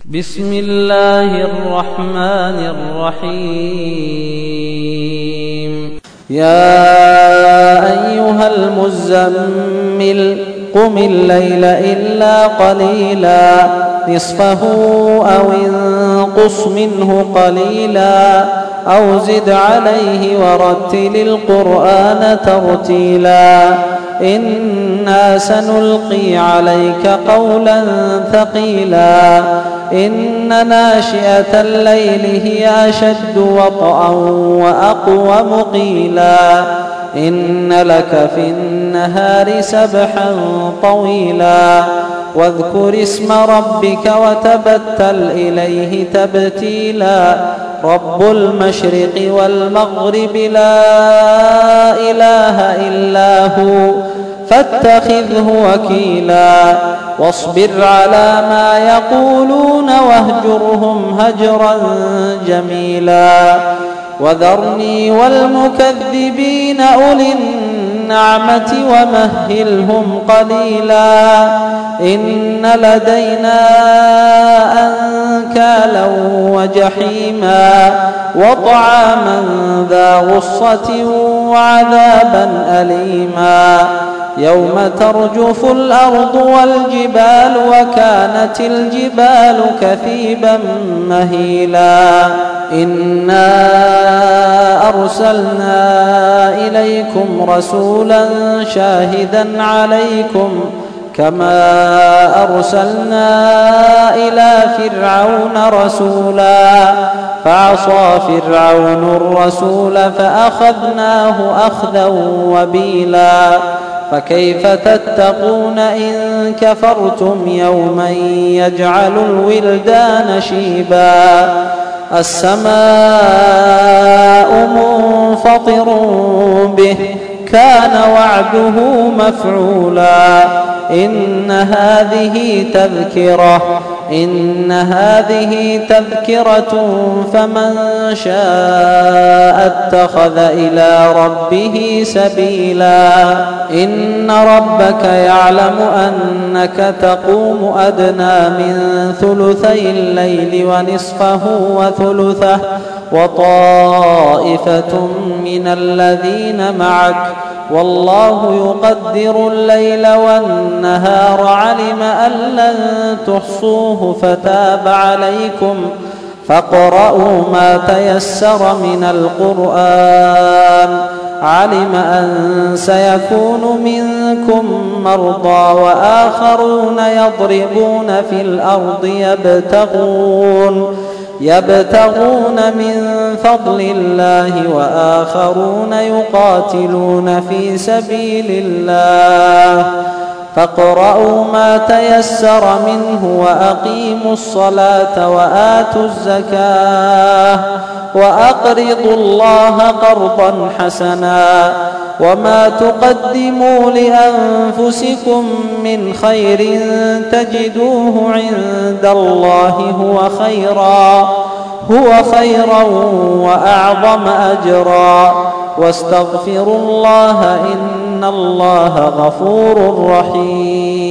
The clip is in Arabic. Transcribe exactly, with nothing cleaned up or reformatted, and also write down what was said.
بسم الله الرحمن الرحيم. يا أيها المزمل قم الليل إلا قليلا نصفه أو انقص منه قليلا أو زد عليه ورتل القرآن ترتيلا إنا سنلقي عليك قولا ثقيلا إن ناشئة الليل هي أشد وطئا وأقوم قيلا إن لك في النهار سبحا طويلا واذكر اسم ربك وتبتل إليه تبتيلا رب المشرق والمغرب لا إله إلا هو فاتخذه وكيلا واصبر على ما يقولون واهجرهم هجرا جميلا وذرني والمكذبين أولي النعمة ومهلهم قليلا إن لدينا أنكالا وجحيما وطعاما ذا غصة وعذابا أليما يوم ترجف الأرض والجبال وكانت الجبال كثيبا مهيلا إنا أرسلنا إليكم رسولا شاهدا عليكم كما أرسلنا إلى فرعون رسولا فعصى فرعون الرسول فأخذناه أخذا وبيلا فكيف تتقون إن كفرتم يوما يجعل الولدان شيبا السماء منفطر به كان وعده مفعولا إن هذه تذكرة إن هذه تذكرة فمن شاء اتخذ إلى ربه سبيلا إن ربك يعلم أنك تقوم أدنى من ثلثي الليل ونصفه وثلثه وطائفة من الذين معك والله يقدر الليل والنهار علم أن لن تحصوه فتاب عليكم فاقرؤوا ما تيسر من القرآن علم أن سيكون منكم مرضى وآخرون يضربون في الأرض يبتغون يبتغون من فضل الله وآخرون يقاتلون في سبيل الله فاقرؤوا ما تيسر منه وأقيموا الصلاة وآتوا الزكاة وأقرضوا الله قرضا حسنا وما تقدموا لأنفسكم من خير تجدوه عند الله هو خيرا هو خيرا وأعظم أجرا واستغفروا الله إن الله غفور رحيم.